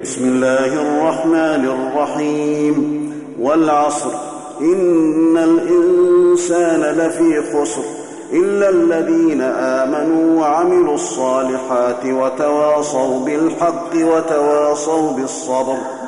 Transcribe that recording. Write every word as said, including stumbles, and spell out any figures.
بسم الله الرحمن الرحيم والعصر إن الإنسان لفي خسر إلا الذين آمنوا وعملوا الصالحات وتواصوا بالحق وتواصوا بالصبر